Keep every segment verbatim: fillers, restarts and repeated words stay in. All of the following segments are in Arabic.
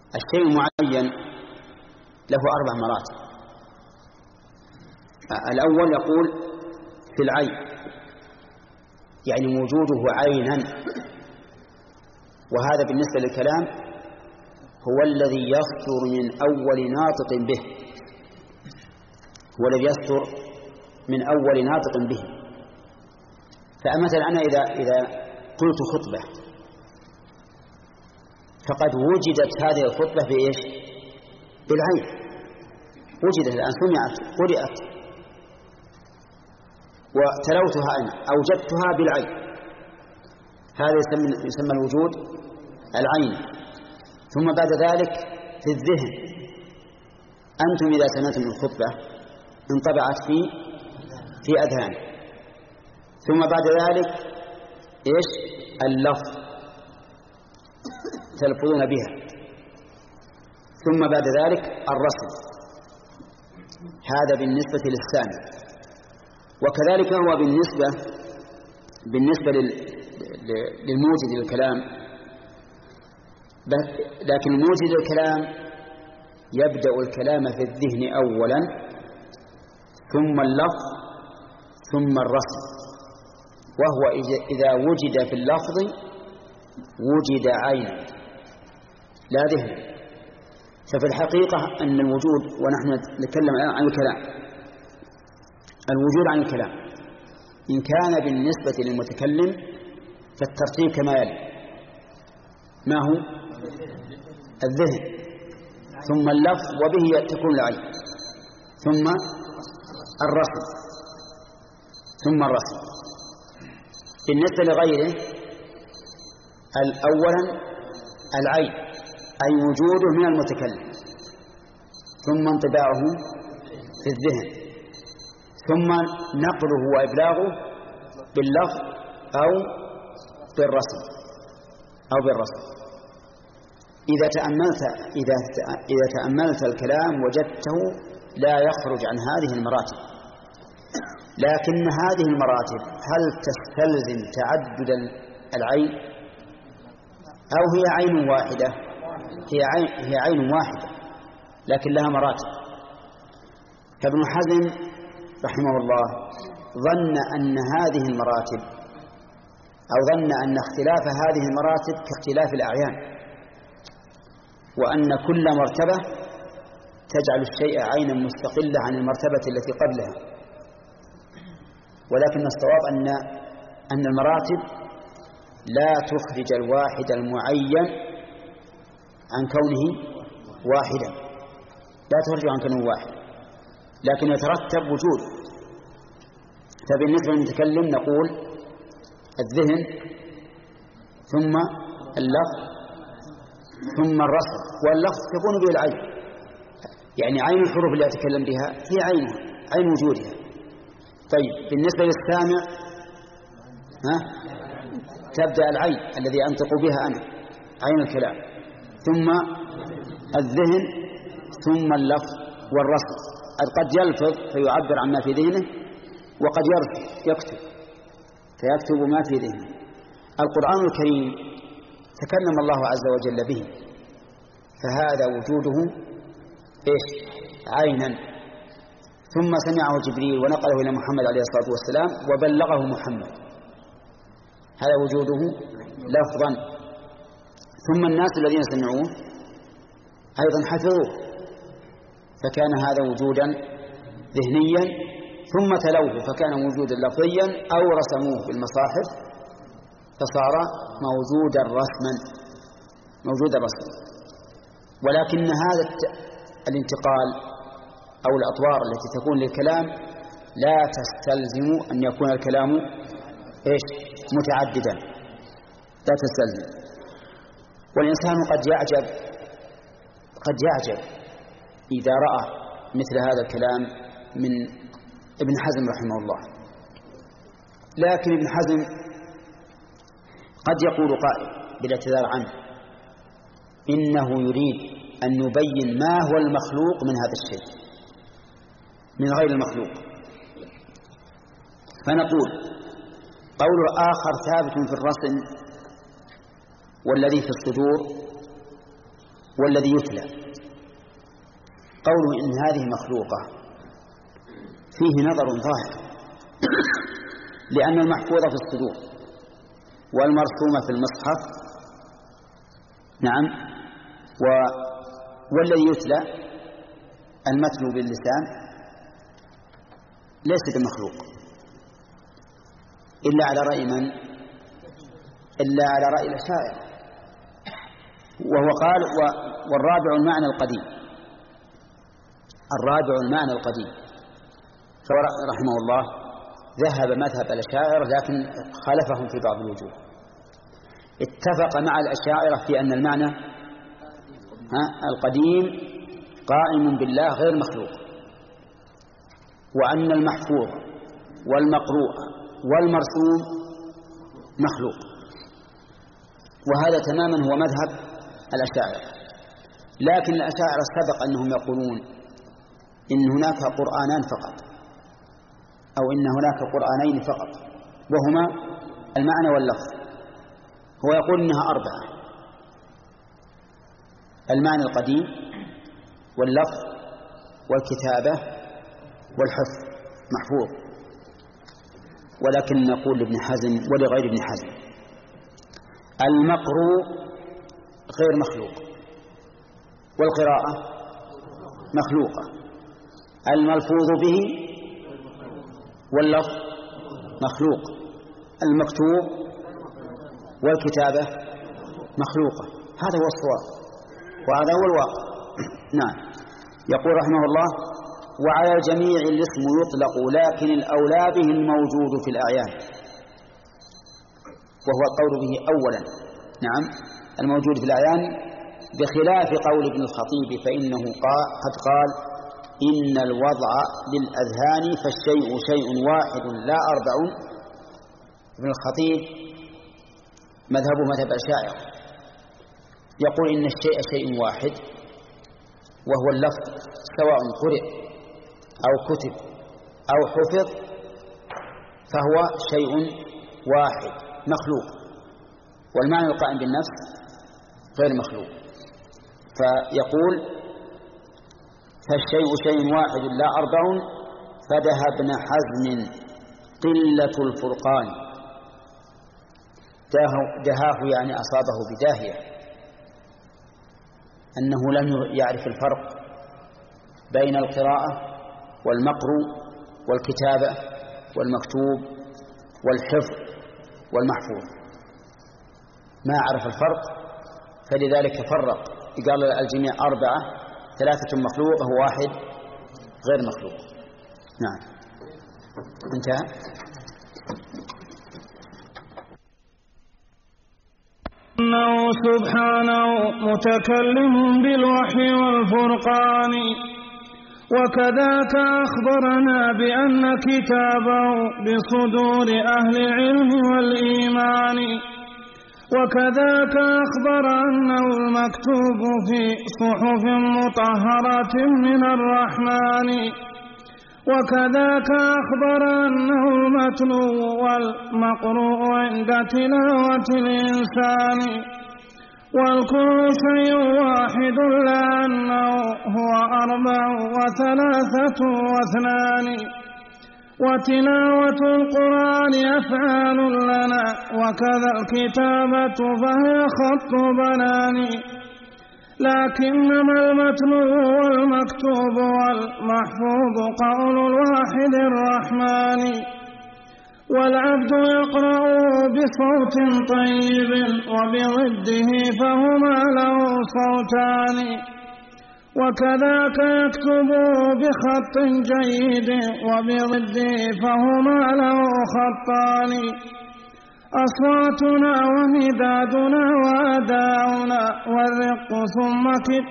الشيء المعين له أربع مراتب. الأول يقول في العين، يعني وجوده عينا، وهذا بالنسبة للكلام هو الذي يصدر من أول ناطق به، هو الذي يصدر من أول ناطق به. فمثلا أنا إذا إذا قلت خطبة فقد وجدت هذه الخطبة بإيش؟ بالعين، وجدت الآن، سمعت، قرأت، وتلوتها أنا، أوجدتها بالعين، هذا يسمى, يسمى الوجود العيني. ثم بعد ذلك في الذهن، أنتم إذا سمعتم الخطبة انطبعت في في أذهان، ثم بعد ذلك إيش؟ اللفظ تلفظون بها، ثم بعد ذلك الرسم. هذا بالنسبة للسامع. وكذلك هو بالنسبة بالنسبة للموجد للكلام، لكن الموجد للكلام يبدأ الكلام في الذهن أولا، ثم اللفظ، ثم الرسم. وهو إذا وجد في اللفظ وجد عينا لا ذهن. ففي الحقيقة أن الوجود، ونحن نتكلم الآن عن الكلام، الوجود عن الكلام إن كان بالنسبة للمتكلم فالترتيب كما يلي: ما هو؟ الذهن، ثم اللفظ، وبه تكون العين، ثم الرسم، ثم الرسم. بالنسبة لغيره أولا العين، أي وجوده من المتكلم، ثم انطباعه في الذهن، ثم نقله وإبلاغه باللفظ أو بالرسم أو بالرسم. إذا تأملت إذا إذا تأملت الكلام وجدته لا يخرج عن هذه المراتب. لكن هذه المراتب هل تستلزم تعدد العين أو هي عين واحدة؟ هي عين هي عين واحدة لكن لها مراتب. فابن حزم رحمه الله ظن أن هذه المراتب، أو ظن أن اختلاف هذه المراتب كاختلاف الأعيان، وأن كل مرتبة تجعل الشيء عينا مستقلة عن المرتبة التي قبلها. ولكن الصواب أن أن المراتب لا تخرج الواحد المعين عن كونه واحدا، لا تخرج عن كونه واحد، لكن يترتب وجود. فبالنسبة للمتكلم نقول الذهن، ثم اللفظ، ثم الرسم. واللفظ تكون به العين، يعني عين الحروف اللي يتكلم بها هي عينها، عين وجودها. طيب بالنسبة للسامع ها تبدأ العين الذي أنطق بها أنا، عين الكلام، ثم الذهن، ثم اللفظ والرسم. قد يلفظ فيعبر عما في ذهنه، وقد يكتب فيكتب ما في ذهنه. القرآن الكريم تكلم الله عز وجل به، فهذا وجوده إيش؟ عينا. ثم سمعه جبريل ونقله إلى محمد عليه الصلاة والسلام وبلغه محمد، هذا وجوده لفظا. ثم الناس الذين سمعوه أيضا حفظوه، فكان هذا وجودا ذهنيا. ثم تلوه فكان وجودا لفظيا، أو رسموه بالمصاحف فصار موجودا رسما، موجودا رسما. ولكن هذا الانتقال أو الأطوار التي تكون للكلام لا تستلزم أن يكون الكلام إيش؟ متعددا، لا تستلزم. والإنسان قد يعجب قد يعجب إذا رأى مثل هذا الكلام من ابن حزم رحمه الله. لكن ابن حزم قد يقول قائل بالاعتذار عنه إنه يريد أن يبين ما هو المخلوق من هذا الشيء من غير المخلوق. فنقول قول آخر ثابت في الرسم والذي في الصدور والذي يتلى. قوله إن هذه مخلوقة فيه نظر ظاهر، لأن المحفوظة في الصدور والمرسومة في المصحف، نعم، و والذي يتلى المتلو باللسان ليس بمخلوق إلا على رأي من؟ إلا على رأي الأشاعرة. وهو قال والرابع المعنى القديم، الرابع المعنى القديم. فرحمه الله ذهب مذهب الأشاعرة لكن خالفهم في بعض الوجوه. اتفق مع الأشاعرة في أن المعنى القديم قائم بالله غير مخلوق، وأن المحفوظ والمقروء والمرسوم مخلوق. وهذا تماما هو مذهب الأشاعرة. لكن الأشاعرة سبق أنهم يقولون إن هناك قرآنان فقط، أو إن هناك قرآنين فقط، وهما المعنى واللفظ. هو يقول إنها أربعة: المعنى القديم واللفظ والكتابة والحفظ محفوظ. ولكن نقول لابن حزم ولغير ابن حزم: المقروء غير مخلوق، والقراءة مخلوقة، الملفوظ به واللفظ مخلوق، المكتوب والكتابة مخلوقة. هذا هو الصواب وهذا هو الواقع. نعم. يقول رحمه الله: وعلى الجميع الاسم يطلق، لكن الأولى به الموجود في الأعيان، وهو القول به أولا. نعم، الموجود في الأعيان، بخلاف قول ابن الخطيب فإنه قد قال: إن الوضع للأذهان فالشيء شيء واحد لا أربع. ابن الخطيب مذهبه مذهب الأشاعرة، يقول إن الشيء شيء واحد، وهو اللفظ سواء قرئ أو كتب أو حفظ فهو شيء واحد مخلوق، والمعنى القائم بالنفس غير مخلوق. فيقول: فالشيء شيء واحد لا أربع. فدها ابن حزم قلة الفرقان. دهاه يعني أصابه بداهية، أنه لم يعرف الفرق بين القراءة والمقروء والكتابة والمكتوب والحفظ والمحفوظ، ما عرف الفرق، فلذلك فرق، قال الجميع أربعة: ثلاثة مخلوق وواحد غير مخلوق. نعم، انتهى. إنه سبحانه متكلم بالوحي والفرقان، وكذاك أخبرنا بأن كتابه بصدور أهل العلم والإيمان، وكذاك أخبر أنه المكتوب في صحف مطهرة من الرحمن، وكذاك أخبر أنه المتلو والمقروء عند تلاوة الإنسان، والكل شيء واحد لأنه هو أربع وثلاثة واثنان، وتلاوة القرآن أفعال لنا، وكذا الكتابة فهي خط بنان، لكنما المتلو والمكتوب والمحفوظ قول الواحد الرحمن، والعبد يقرأ بصوت طيب وبضده فهما له صوتان، وكذاك يكتب بخط جيد وبضده فهما له خطان، أصواتنا ومدادنا وأداؤنا والرق ثم كت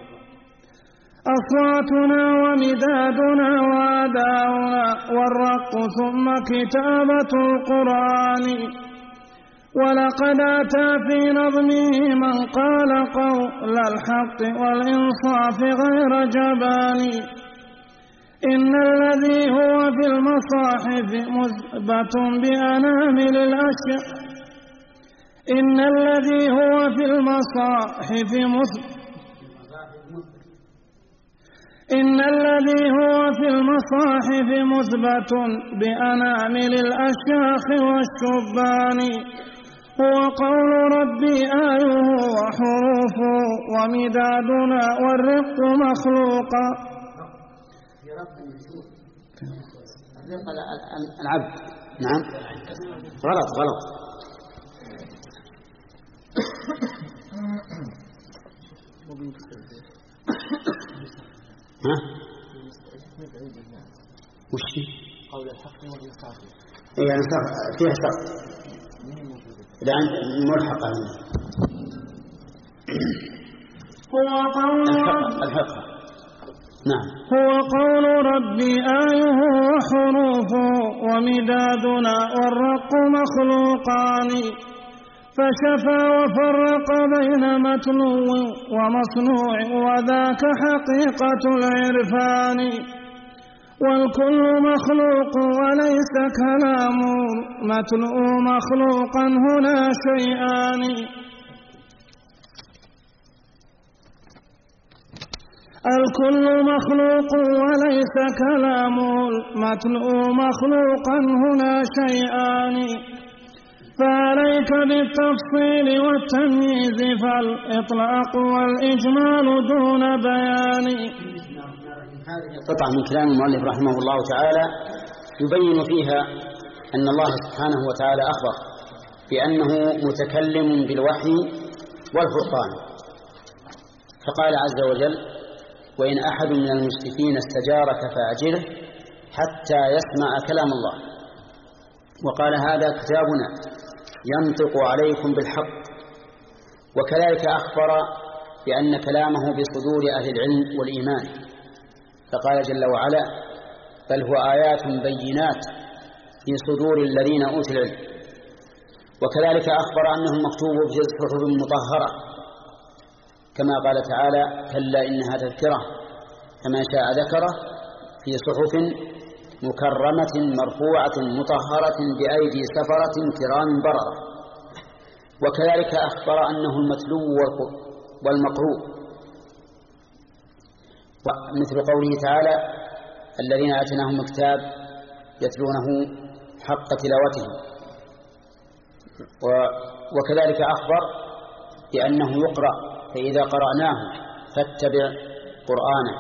أصواتنا ومدادنا وأداؤنا والرق ثم كتابة القرآن، ولقد أتى في نظمه من قال قول الحق والإنصاف غير جبان، إن الذي هو في المصاحف مثبت بأنامل الأشياء إن الذي هو في المصاحف مثبت إن الذي هو في المصاحف مثبت بأنامل الأشياخ والشبان هو قول ربي آيه وحروفه ومدادنا والرق مخلوقا. العبد نعم غلط غلط ها وش قول الحق والإنصاف يعني فيها شرط لأن ملحقة هو قول الحق نعم هو قول ربي آيه وحروفه ومدادنا والرق مخلوقان فشفى وفرق بين متلو ومصنوع وذاك حقيقة العرفان والكل مخلوق وليس كلام متلو مخلوقا هنا شيئان الكل مخلوق وليس كلام المتلو مخلوقا هنا شيئان فعليك بالتفصيل والتمييز فالإطلاق والإجمال دون بيان. قطع من كلام المؤلف رحمه الله تعالى يبين فيها أن الله سبحانه وتعالى أخبر بأنه متكلم بالوحي والفرقان فقال عز وجل وإن أحد من المشركين استجارك فأجره حتى يسمع كلام الله وقال هذا كتابنا ينطق عليكم بالحق وكذلك أخبر بأن كلامه بصدور أهل العلم والإيمان فقال جل وعلا بل هو آيات بينات في صدور الذين أوتوا العلم وكذلك أخبر أنه مكتوب في صحف مطهرة كما قال تعالى كلا إنها تذكرة كما شاء ذكره في صحف مكرمة مرفوعة مطهرة بأيدي سفرة كرام بررة وكذلك أخبر أنه المتلو والمقروء مثل قوله تعالى الذين آتيناهم الكتاب يتلونه حق تلاوته وكذلك أخبر بأنه يقرأ فإذا قرأناه فاتبع قرآنه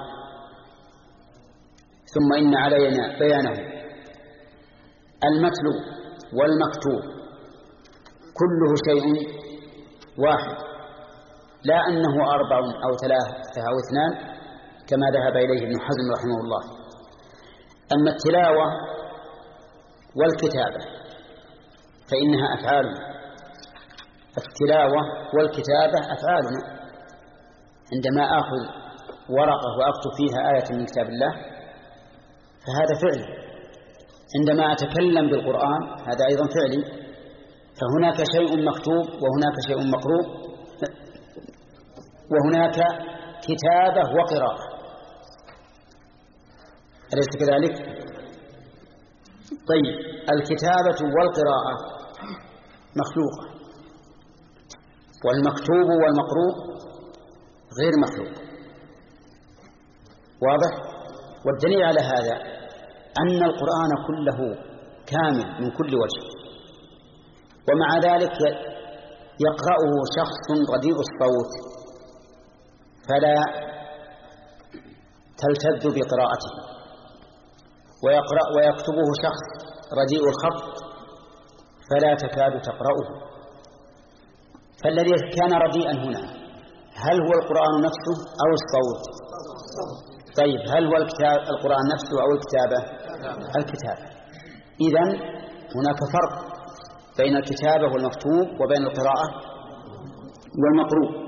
ثم إن علينا بيانه المتلو والمكتوب كله شيء واحد لا أنه أربع أو ثلاثة أو اثنان كما ذهب إليه ابن حزم رحمه الله أما التلاوة والكتابة فإنها أفعال التلاوة والكتابة أفعالنا عندما أخذ ورقة وأكتب فيها آية من كتاب الله فهذا فعل عندما أتكلم بالقرآن هذا أيضا فعلي فهناك شيء مكتوب وهناك شيء مقروء وهناك كتابة وقراءة أليس كذلك؟ طيب الكتابة والقراءة مخلوقة والمكتوب والمقروء غير مخلوق واضح؟ والدليل على هذا أن القرآن كله كامل من كل وجه ومع ذلك يقرأه شخص رديء الصوت فلا تلتذ بقراءته ويقرأ ويكتبه شخص رديء الخط فلا تكاد تقرأه فالذي كان رديئا هنا هل هو القرآن نفسه أو الصوت؟ طيب هل هو الكتاب القرآن نفسه أو الكتابة؟ الكتابة. إذن هناك فرق بين الكتابة والمكتوب وبين القراءة والمقروء